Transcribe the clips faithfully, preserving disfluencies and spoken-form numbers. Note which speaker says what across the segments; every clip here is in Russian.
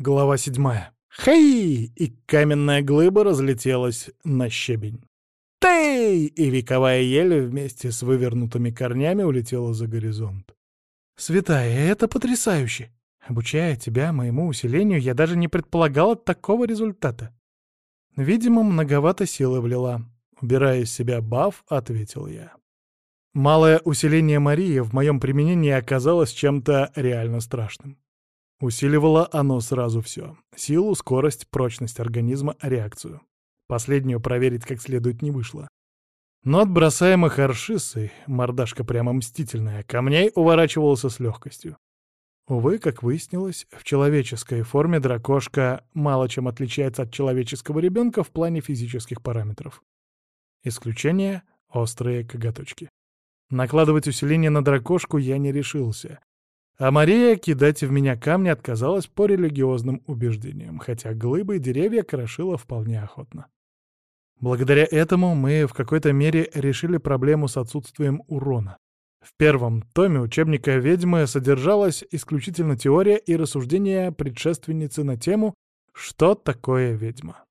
Speaker 1: Глава седьмая. Хей! И каменная глыба разлетелась на щебень. Тей! И вековая ель вместе с вывернутыми корнями улетела за горизонт. Святая, это потрясающе! Обучая тебя моему усилению, я даже не предполагала такого результата. Видимо, многовато силы влила. Убирая из себя баф, ответил я. Малое усиление Марии в моем применении оказалось чем-то реально страшным. Усиливало оно сразу все: силу, скорость, прочность организма, реакцию. Последнюю проверить как следует не вышло. Но от бросаемых аршисой, мордашка прямо мстительная, камней уворачивался с легкостью. Увы, как выяснилось, в человеческой форме дракошка мало чем отличается от человеческого ребенка в плане физических параметров. Исключение — острые коготочки. Накладывать усиление на дракошку я не решился. А Мария кидать в меня камни отказалась по религиозным убеждениям, хотя глыбы и деревья крошила вполне охотно. Благодаря этому мы в какой-то мере решили проблему с отсутствием урона. В первом томе учебника «Ведьмы» содержалась исключительно теория и рассуждения предшественницы на тему «Что такое ведьма?».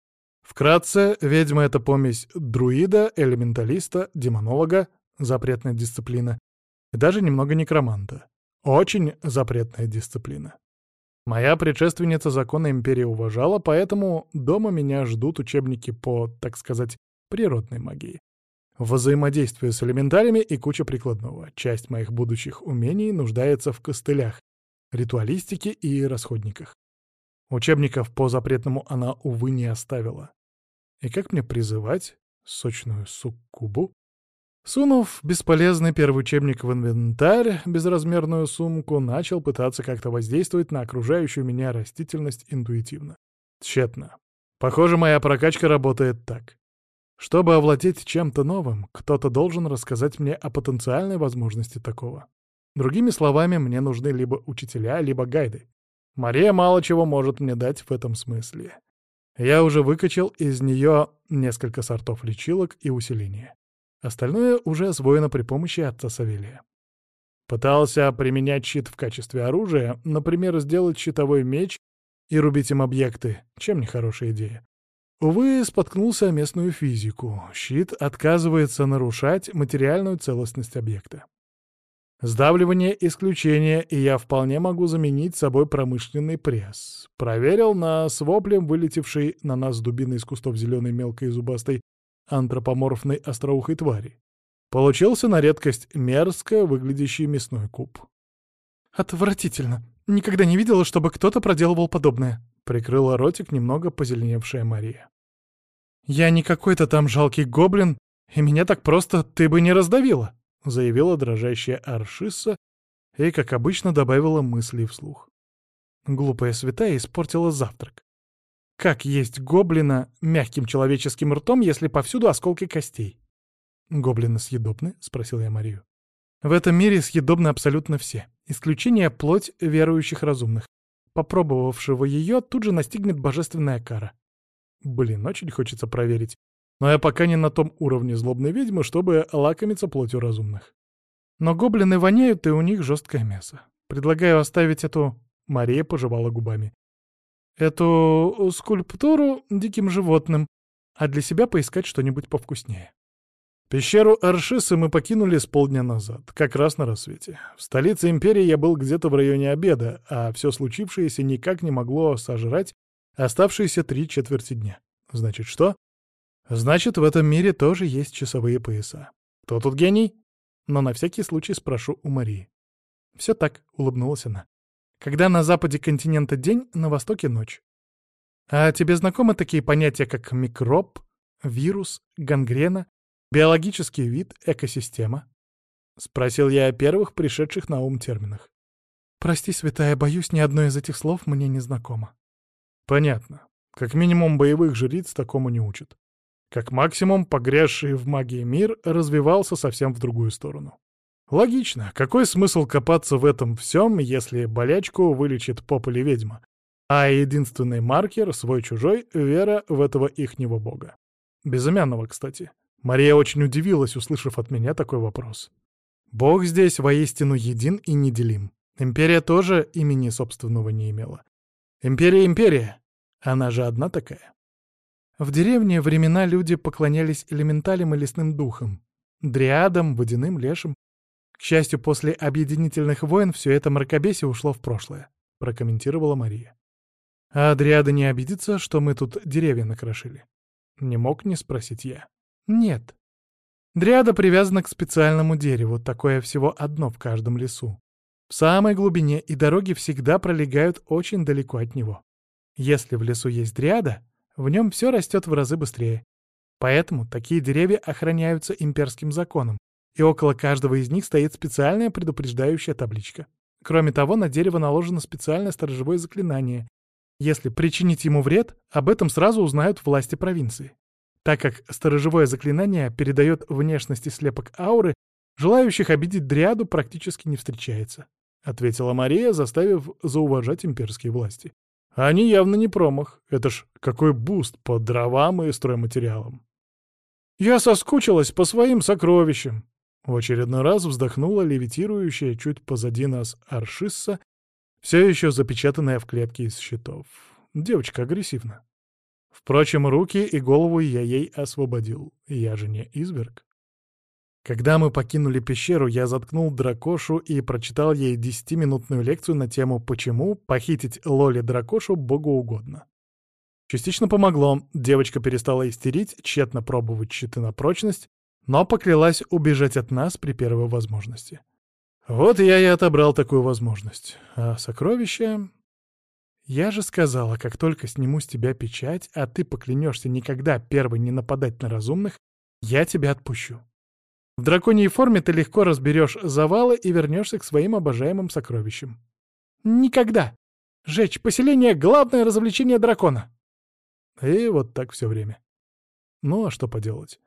Speaker 1: Вкратце, ведьма — это помесь друида, элементалиста, демонолога, запретная дисциплина, и даже немного некроманта. Очень запретная дисциплина. Моя предшественница законы империи уважала, поэтому дома меня ждут учебники по, так сказать, природной магии. Взаимодействие с элементалями и куча прикладного. Часть моих будущих умений нуждается в костылях, ритуалистике и расходниках. Учебников по запретному она, увы, не оставила. И как мне призывать сочную суккубу? Сунув бесполезный первый учебник в инвентарь, безразмерную сумку, начал пытаться как-то воздействовать на окружающую меня растительность интуитивно. Тщетно. Похоже, моя прокачка работает так. Чтобы овладеть чем-то новым, кто-то должен рассказать мне о потенциальной возможности такого. Другими словами, мне нужны либо учителя, либо гайды. Мария мало чего может мне дать в этом смысле. Я уже выкачал из нее несколько сортов лечилок и усиления. Остальное уже освоено при помощи отца Савелия. Пытался применять щит в качестве оружия, например, сделать щитовой меч и рубить им объекты. Чем не хорошая идея? Увы, споткнулся о местную физику. Щит отказывается нарушать материальную целостность объекта. Сдавливание — исключение, и я вполне могу заменить собой промышленный пресс. Проверил на с воплем вылетевшей на нас дубиной из кустов зеленой мелкой зубастой антропоморфной остроухой твари. Получился на редкость мерзко выглядящий мясной куб. «Отвратительно. Никогда не видела, чтобы кто-то проделывал подобное», — прикрыла ротик немного позеленевшая Мария. «Я не какой-то там жалкий гоблин, и меня так просто ты бы не раздавила», — заявила дрожащая Аршисса и, как обычно, добавила мысли вслух. Глупая святая испортила завтрак. Как есть гоблина мягким человеческим ртом, если повсюду осколки костей? «Гоблины съедобны?» — спросил я Марию. «В этом мире съедобны абсолютно все. Исключение — плоть верующих разумных. Попробовавшего ее тут же настигнет божественная кара». Блин, очень хочется проверить. Но я пока не на том уровне злобной ведьмы, чтобы лакомиться плотью разумных. Но гоблины воняют, и у них жесткое мясо. Предлагаю оставить эту... Мария пожевала губами. Эту скульптуру диким животным, а для себя поискать что-нибудь повкуснее. Пещеру Аршисы мы покинули с полдня назад, как раз на рассвете. В столице империи я был где-то в районе обеда, а все случившееся никак не могло сожрать оставшиеся три четверти дня. Значит, что? Значит, в этом мире тоже есть часовые пояса. Кто тут гений? Но на всякий случай спрошу у Марии. Все так, улыбнулась она. Когда на западе континента день, на востоке ночь. А тебе знакомы такие понятия, как микроб, вирус, гангрена, биологический вид, экосистема? Спросил я о первых пришедших на ум терминах. Прости, святая, боюсь, ни одно из этих слов мне не знакомо. Понятно. Как минимум боевых жриц такому не учат. Как максимум погрязший в магии мир развивался совсем в другую сторону. Логично. Какой смысл копаться в этом всем, если болячку вылечит поп или ведьма? А единственный маркер, свой-чужой, вера в этого ихнего бога. Безымянного, кстати. Мария очень удивилась, услышав от меня такой вопрос. Бог здесь воистину един и неделим. Империя тоже имени собственного не имела. Империя, империя! Она же одна такая. В деревне времена люди поклонялись элементалям и лесным духам, дриадам, водяным, лешим. К счастью, после объединительных войн все это мракобесие ушло в прошлое, прокомментировала Мария. А дриады не обидятся, что мы тут деревья накрошили? Не мог не спросить я. Нет. Дриада привязана к специальному дереву, такое всего одно в каждом лесу. В самой глубине, и дороги всегда пролегают очень далеко от него. Если в лесу есть дриада, в нем все растет в разы быстрее. Поэтому такие деревья охраняются имперским законом, и около каждого из них стоит специальная предупреждающая табличка. Кроме того, на дерево наложено специальное сторожевое заклинание. Если причинить ему вред, об этом сразу узнают власти провинции. Так как сторожевое заклинание передает внешности слепок ауры, желающих обидеть дриаду практически не встречается, — ответила Мария, заставив зауважать имперские власти. Они явно не промах. Это ж какой буст по дровам и стройматериалам. Я соскучилась по своим сокровищам. В очередной раз вздохнула левитирующая чуть позади нас Аршисса, все еще запечатанная в клетке из щитов. Девочка агрессивна. Впрочем, руки и голову я ей освободил. Я же не изверг. Когда мы покинули пещеру, я заткнул дракошу и прочитал ей десятиминутную лекцию на тему «Почему похитить Лоли-дракошу богу угодно». Частично помогло, девочка перестала истерить, тщетно пробовать щиты на прочность, но поклялась убежать от нас при первой возможности. Вот я и отобрал такую возможность. А сокровища... Я же сказала, как только сниму с тебя печать, а ты поклянешься никогда первой не нападать на разумных, я тебя отпущу. В драконьей форме ты легко разберешь завалы и вернешься к своим обожаемым сокровищам. Никогда! Жечь поселение — главное развлечение дракона. И вот так все время. Ну а что поделать?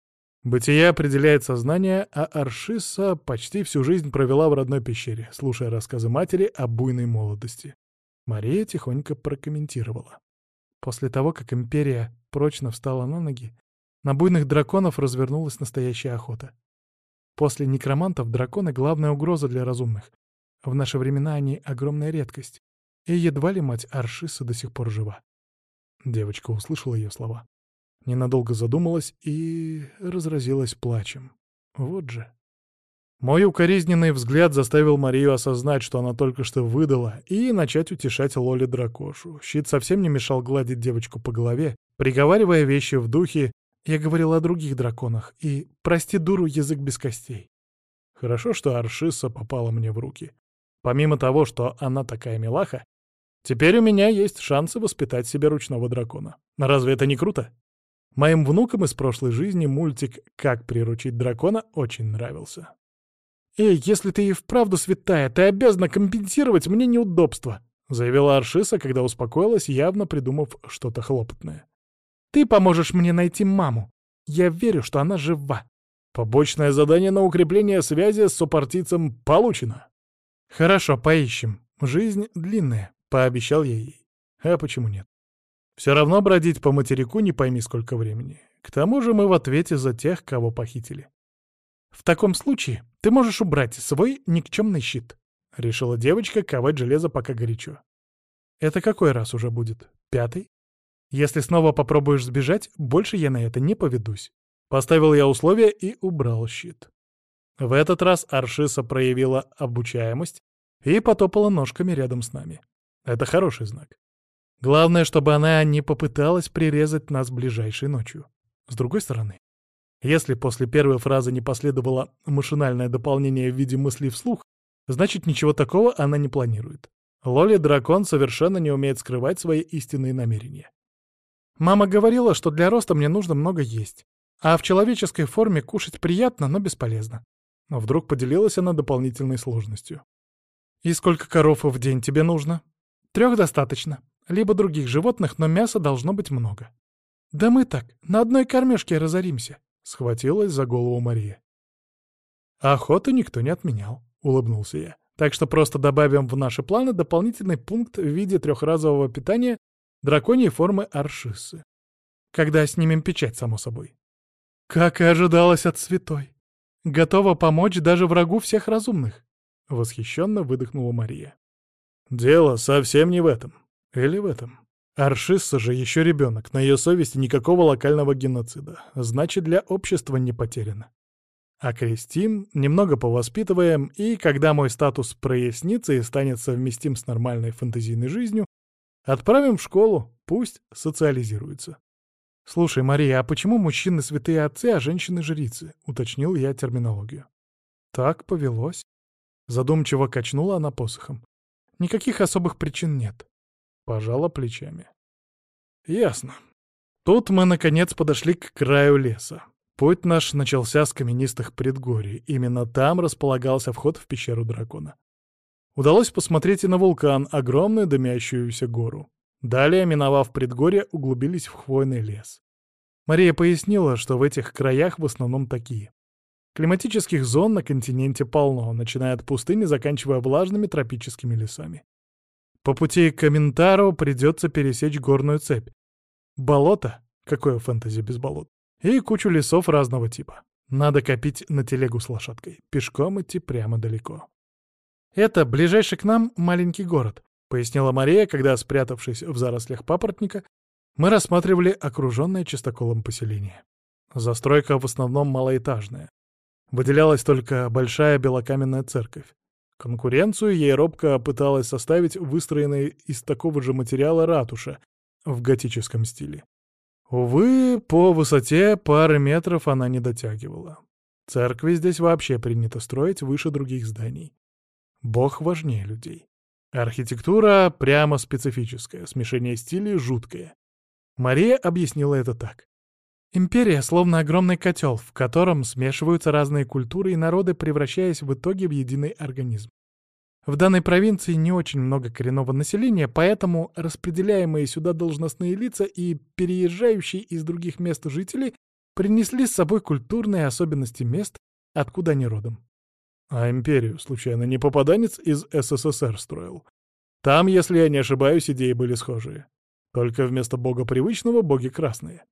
Speaker 1: Бытие определяет сознание, а Аршисса почти всю жизнь провела в родной пещере, слушая рассказы матери о буйной молодости. Мария тихонько прокомментировала. После того, как империя прочно встала на ноги, на буйных драконов развернулась настоящая охота. После некромантов драконы — главная угроза для разумных. В наши времена они — огромная редкость. И едва ли мать Аршисса до сих пор жива. Девочка услышала ее слова. Ненадолго задумалась и разразилась плачем. Вот же. Мой укоризненный взгляд заставил Марию осознать, что она только что выдала, и начать утешать Лоли-дракошу. Щит совсем не мешал гладить девочку по голове, приговаривая вещи в духе «Я говорила о других драконах, и, прости дуру, язык без костей». Хорошо, что Аршисса попала мне в руки. Помимо того, что она такая милаха, теперь у меня есть шансы воспитать себе ручного дракона. Разве это не круто? Моим внукам из прошлой жизни мультик «Как приручить дракона» очень нравился. «Эй, если ты и вправду святая, ты обязана компенсировать мне неудобства», — заявила Аршисса, когда успокоилась, явно придумав что-то хлопотное. «Ты поможешь мне найти маму. Я верю, что она жива». Побочное задание на укрепление связи с сопартийцем получено. «Хорошо, поищем. Жизнь длинная», — пообещал я ей. А почему нет? Все равно бродить по материку не пойми сколько времени. К тому же мы в ответе за тех, кого похитили. «В таком случае ты можешь убрать свой никчемный щит», — решила девочка ковать железо пока горячо. «Это какой раз уже будет? Пятый? Если снова попробуешь сбежать, больше я на это не поведусь». Поставил я условие и убрал щит. В этот раз Аршисса проявила обучаемость и потопала ножками рядом с нами. Это хороший знак. Главное, чтобы она не попыталась прирезать нас ближайшей ночью. С другой стороны, если после первой фразы не последовало машинальное дополнение в виде мыслей вслух, значит, ничего такого она не планирует. Лоли-дракон совершенно не умеет скрывать свои истинные намерения. Мама говорила, что для роста мне нужно много есть, а в человеческой форме кушать приятно, но бесполезно. Но вдруг поделилась она дополнительной сложностью. «И сколько коров в день тебе нужно?» «Трех достаточно. Либо других животных, но мяса должно быть много». «Да мы так, на одной кормежке разоримся», — схватилась за голову Мария. «Охоту никто не отменял», — улыбнулся я. «Так что просто добавим в наши планы дополнительный пункт в виде трехразового питания драконьей формы Аршиссы. Когда снимем печать, само собой». «Как и ожидалось от святой. Готова помочь даже врагу всех разумных», — восхищенно выдохнула Мария. «Дело совсем не в этом. Или в этом. Аршисса же еще ребенок, на ее совести никакого локального геноцида. Значит, для общества не потеряно. Окрестим, немного повоспитываем, и когда мой статус прояснится и станет совместим с нормальной фэнтезийной жизнью, отправим в школу, пусть социализируется. «Слушай, Мария, а почему мужчины святые отцы, а женщины жрицы?» — уточнил я терминологию. «Так повелось». Задумчиво качнула она посохом. «Никаких особых причин нет». Пожала плечами. «Ясно». Тут мы, наконец, подошли к краю леса. Путь наш начался с каменистых предгорий. Именно там располагался вход в пещеру дракона. Удалось посмотреть и на вулкан, огромную дымящуюся гору. Далее, миновав предгорье, углубились в хвойный лес. Мария пояснила, что в этих краях в основном такие. Климатических зон на континенте полно, начиная от пустыни, заканчивая влажными тропическими лесами. По пути к Аментару придется пересечь горную цепь. Болото, какое фэнтези без болот, и кучу лесов разного типа. Надо копить на телегу с лошадкой, пешком идти прямо далеко. «Это ближайший к нам маленький город», — пояснила Мария, когда, спрятавшись в зарослях папоротника, мы рассматривали окруженное чистоколом поселение. Застройка в основном малоэтажная. Выделялась только большая белокаменная церковь. Конкуренцию ей робко пыталась составить выстроенная из такого же материала ратуша в готическом стиле. Увы, по высоте пары метров она не дотягивала. Церкви здесь вообще принято строить выше других зданий. Бог важнее людей. Архитектура прямо специфическая, смешение стилей жуткое. Мария объяснила это так. Империя словно огромный котел, в котором смешиваются разные культуры и народы, превращаясь в итоге в единый организм. В данной провинции не очень много коренного населения, поэтому распределяемые сюда должностные лица и переезжающие из других мест жители принесли с собой культурные особенности мест, откуда они родом. А империю, случайно, не попаданец из СССР строил? Там, если я не ошибаюсь, идеи были схожие. Только вместо бога привычного — боги красные.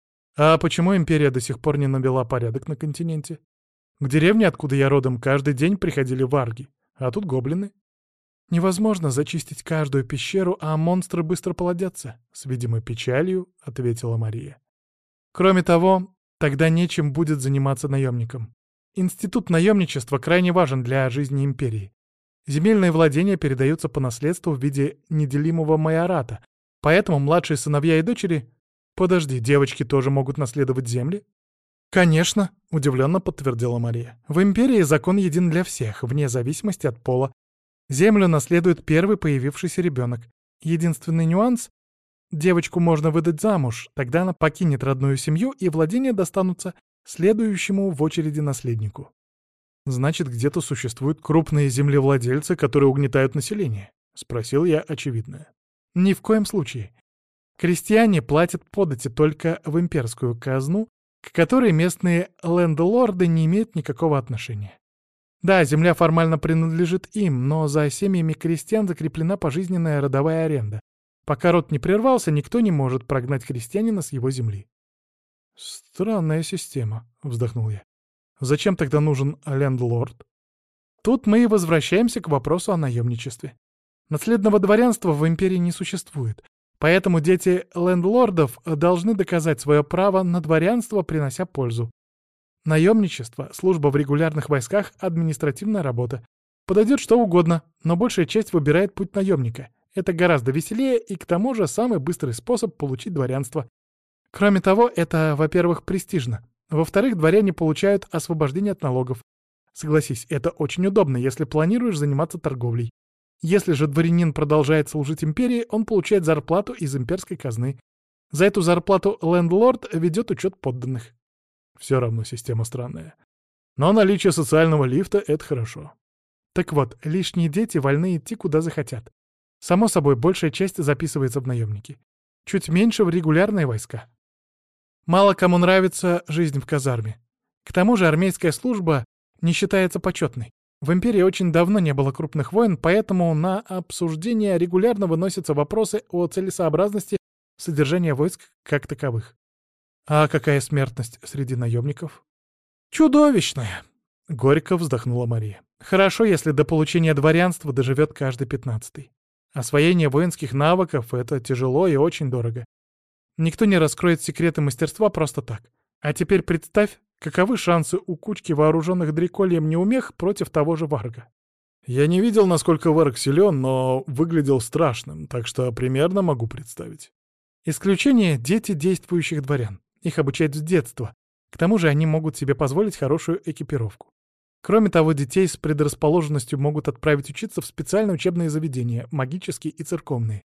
Speaker 1: А почему империя до сих пор не навела порядок на континенте? К деревне, откуда я родом, каждый день приходили варги, а тут гоблины. Невозможно зачистить каждую пещеру, а монстры быстро плодятся, — с видимой печалью ответила Мария. Кроме того, тогда нечем будет заниматься наемником. Институт наемничества крайне важен для жизни империи. Земельные владения передаются по наследству в виде неделимого майората, поэтому младшие сыновья и дочери... Подожди, девочки тоже могут наследовать земли? Конечно, удивленно подтвердила Мария. В империи закон един для всех, вне зависимости от пола. Землю наследует первый появившийся ребенок. Единственный нюанс — девочку можно выдать замуж, тогда она покинет родную семью, и владения достанутся следующему в очереди наследнику. Значит, где-то существуют крупные землевладельцы, которые угнетают население? Спросил я очевидное. Ни в коем случае. Крестьяне платят подати только в имперскую казну, к которой местные лендлорды не имеют никакого отношения. Да, земля формально принадлежит им, но за семьями крестьян закреплена пожизненная родовая аренда. Пока род не прервался, никто не может прогнать крестьянина с его земли. «Странная система», — вздохнул я. «Зачем тогда нужен лендлорд?» Тут мы и возвращаемся к вопросу о наемничестве. Наследного дворянства в империи не существует. Поэтому дети лендлордов должны доказать свое право на дворянство, принося пользу. Наемничество, служба в регулярных войсках, административная работа. Подойдет что угодно, но большая часть выбирает путь наемника. Это гораздо веселее и, к тому же, самый быстрый способ получить дворянство. Кроме того, это, во-первых, престижно. Во-вторых, дворяне получают освобождение от налогов. Согласись, это очень удобно, если планируешь заниматься торговлей. Если же дворянин продолжает служить империи, он получает зарплату из имперской казны. За эту зарплату лендлорд ведет учет подданных. Все равно система странная. Но наличие социального лифта — это хорошо. Так вот, лишние дети вольны идти куда захотят. Само собой, большая часть записывается в наемники. Чуть меньше в регулярные войска. Мало кому нравится жизнь в казарме. К тому же армейская служба не считается почетной. В империи очень давно не было крупных войн, поэтому на обсуждение регулярно выносятся вопросы о целесообразности содержания войск как таковых. А какая смертность среди наемников? Чудовищная! Горько вздохнула Мария. Хорошо, если до получения дворянства доживет каждый пятнадцатый. Освоение воинских навыков — это тяжело и очень дорого. Никто не раскроет секреты мастерства просто так. А теперь представь, каковы шансы у кучки вооруженных дрекольем неумех против того же Варга. Я не видел, насколько Варг силен, но выглядел страшным, так что примерно могу представить. Исключение — дети действующих дворян. Их обучают с детства. К тому же они могут себе позволить хорошую экипировку. Кроме того, детей с предрасположенностью могут отправить учиться в специальные учебные заведения, магические и церковные.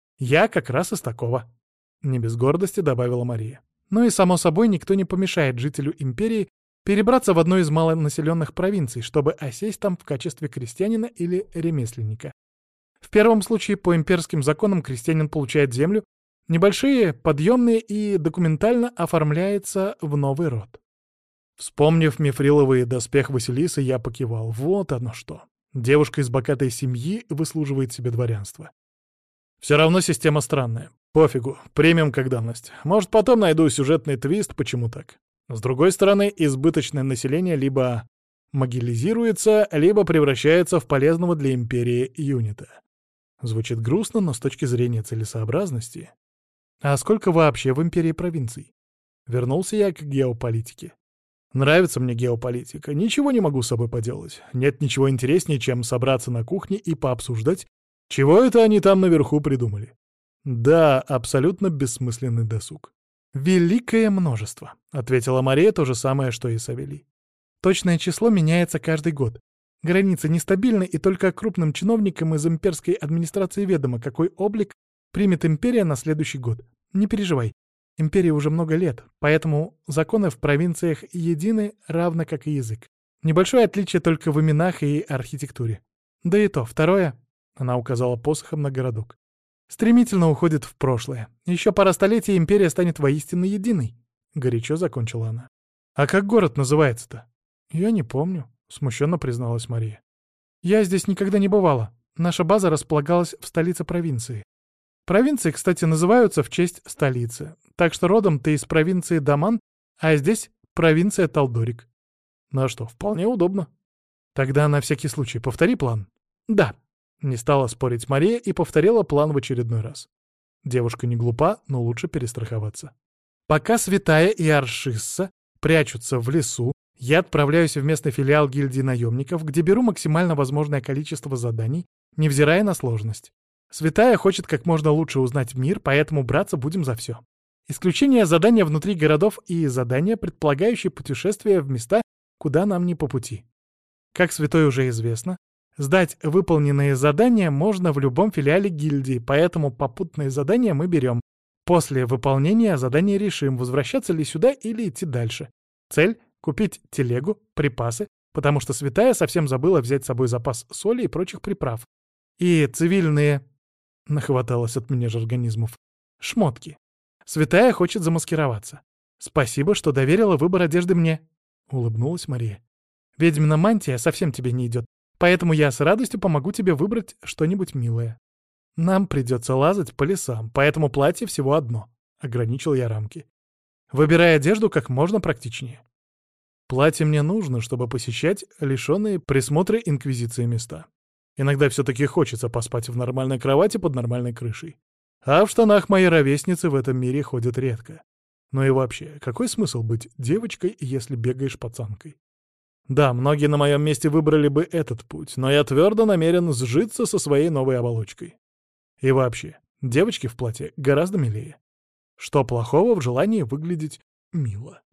Speaker 1: Я как раз из такого. Не без гордости добавила Мария. Ну и, само собой, никто не помешает жителю империи перебраться в одну из малонаселенных провинций, чтобы осесть там в качестве крестьянина или ремесленника. В первом случае, по имперским законам, крестьянин получает землю, небольшие, подъемные и документально оформляется в новый род. Вспомнив мифриловый доспех Василисы, я покивал. Вот оно что. Девушка из богатой семьи выслуживает себе дворянство. Все равно система странная. Пофигу, примем как данность. Может, потом найду сюжетный твист, почему так. С другой стороны, избыточное население либо могилизируется, либо превращается в полезного для империи юнита. Звучит грустно, но с точки зрения целесообразности. А сколько вообще в империи провинций? Вернулся я к геополитике. Нравится мне геополитика, ничего не могу с собой поделать. Нет ничего интереснее, чем собраться на кухне и пообсуждать, чего это они там наверху придумали. Да, абсолютно бессмысленный досуг. «Великое множество», — ответила Мария, то же самое, что и Савелий. «Точное число меняется каждый год. Границы нестабильны, и только крупным чиновникам из имперской администрации ведомо, какой облик примет империя на следующий год. Не переживай. Империи уже много лет, поэтому законы в провинциях едины, равно как и язык. Небольшое отличие только в именах и архитектуре. Да и то, второе, — она указала посохом на городок, — стремительно уходит в прошлое. Еще пара столетий империя станет воистину единой. Горячо закончила она. А как город называется-то? Я не помню, — смущенно призналась Мария. Я здесь никогда не бывала. Наша база располагалась в столице провинции. Провинции, кстати, называются в честь столицы. Так что родом ты из провинции Даман, а здесь провинция Талдорик. Ну а что, вполне удобно. Тогда на всякий случай повтори план. Да. Не стала спорить Мария и повторила план в очередной раз. Девушка не глупа, но лучше перестраховаться. Пока Святая и Аршисса прячутся в лесу, я отправляюсь в местный филиал гильдии наемников, где беру максимально возможное количество заданий, невзирая на сложность. Святая хочет как можно лучше узнать мир, поэтому браться будем за все. Исключение задания внутри городов и задания, предполагающие путешествия в места, куда нам не по пути. Как Святой уже известно, сдать выполненные задания можно в любом филиале гильдии, поэтому попутные задания мы берем. После выполнения задания решим, возвращаться ли сюда или идти дальше. Цель — купить телегу, припасы, потому что Святая совсем забыла взять с собой запас соли и прочих приправ. И цивильные... Нахваталось от меня же организмов. Шмотки. Святая хочет замаскироваться. Спасибо, что доверила выбор одежды мне. Улыбнулась Мария. Ведьмина мантия совсем тебе не идет, поэтому я с радостью помогу тебе выбрать что-нибудь милое. Нам придется лазать по лесам, поэтому платье всего одно. Ограничил я рамки. Выбирай одежду как можно практичнее. Платье мне нужно, чтобы посещать лишенные присмотра инквизиции места. Иногда все-таки хочется поспать в нормальной кровати под нормальной крышей. А в штанах моей ровесницы в этом мире ходят редко. Ну и вообще, какой смысл быть девочкой, если бегаешь пацанкой? Да, многие на моем месте выбрали бы этот путь, но я твердо намерен сжиться со своей новой оболочкой. И вообще, девочки в платье гораздо милее. Что плохого в желании выглядеть мило?